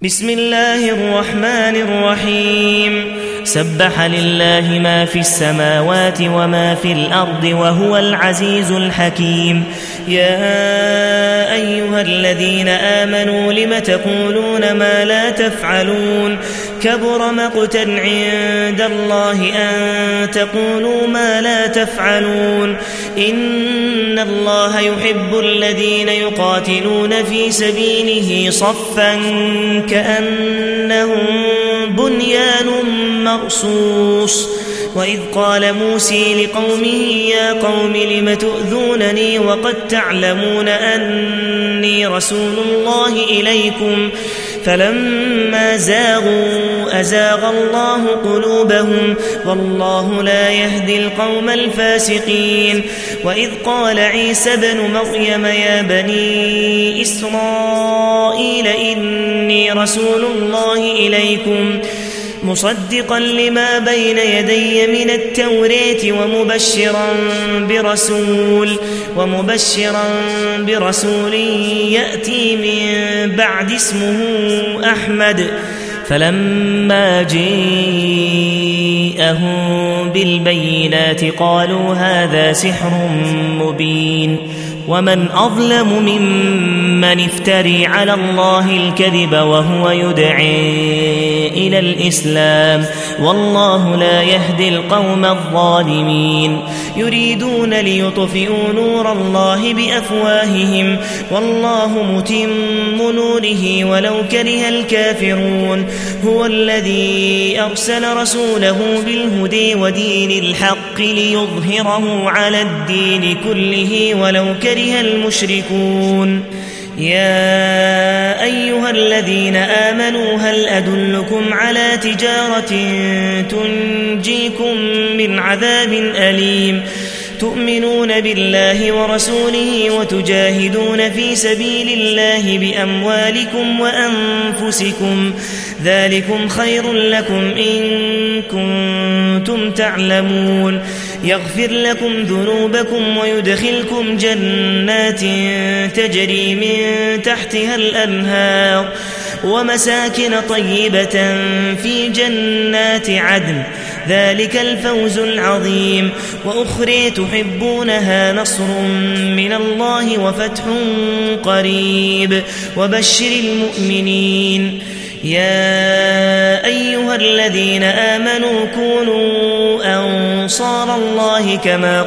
بسم الله الرحمن الرحيم سبح لله ما في السماوات وما في الأرض وهو العزيز الحكيم يا أيها الذين آمنوا لم تقولون ما لا تفعلون كبر مقتا عند الله أن تقولوا ما لا تفعلون إن الله يحب الذين يقاتلون في سبيله صفا كأنهم بنيان مرصوص وإذ قال موسى لقومه يا قوم لم تؤذونني وقد تعلمون أني رسول الله إليكم فلما زاغوا أزاغ الله قلوبهم والله لا يهدي القوم الفاسقين وإذ قال عيسى بن مريم يا بني إسرائيل إني رسول الله إليكم مصدقا لما بين يدي من التوراة ومبشرا برسول يأتي من بعد اسمه أحمد فلما جاءهم بالبينات قالوا هذا سحر مبين ومن أظلم ممن افتري على الله الكذب وهو يدعي إلى الإسلام والله لا يهدي القوم الظالمين يريدون ليطفئوا نور الله بأفواههم والله متم نوره ولو كره الكافرون هو الذي أرسل رسوله بالهدى ودين الحق ليظهره على الدين كله ولو كره المشركون يا أيها الذين آمنوا هل أدلكم على تجارة تنجيكم من عذاب أليم تؤمنون بالله ورسوله وتجاهدون في سبيل الله بأموالكم وأنفسكم ذلكم خير لكم إن كنتم تعلمون يغفر لكم ذنوبكم ويدخلكم جنات تجري من تحتها الأنهار ومساكن طيبة في جنات عدن ذلك الفوز العظيم وأخرى تحبونها نصر من الله وفتح قريب وبشر المؤمنين يا أيها الذين آمنوا كونوا أنصار الله كما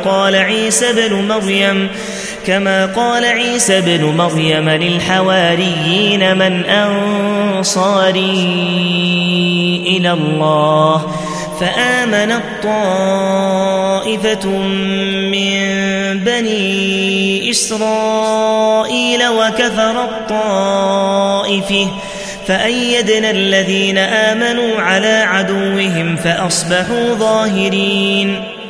قال عيسى بن مريم للحواريين من أنصاري إلى الله فآمنت طائفة من بني إسرائيل وكفرت طائفة فأيدنا الذين آمنوا على عدوهم فأصبحوا ظاهرين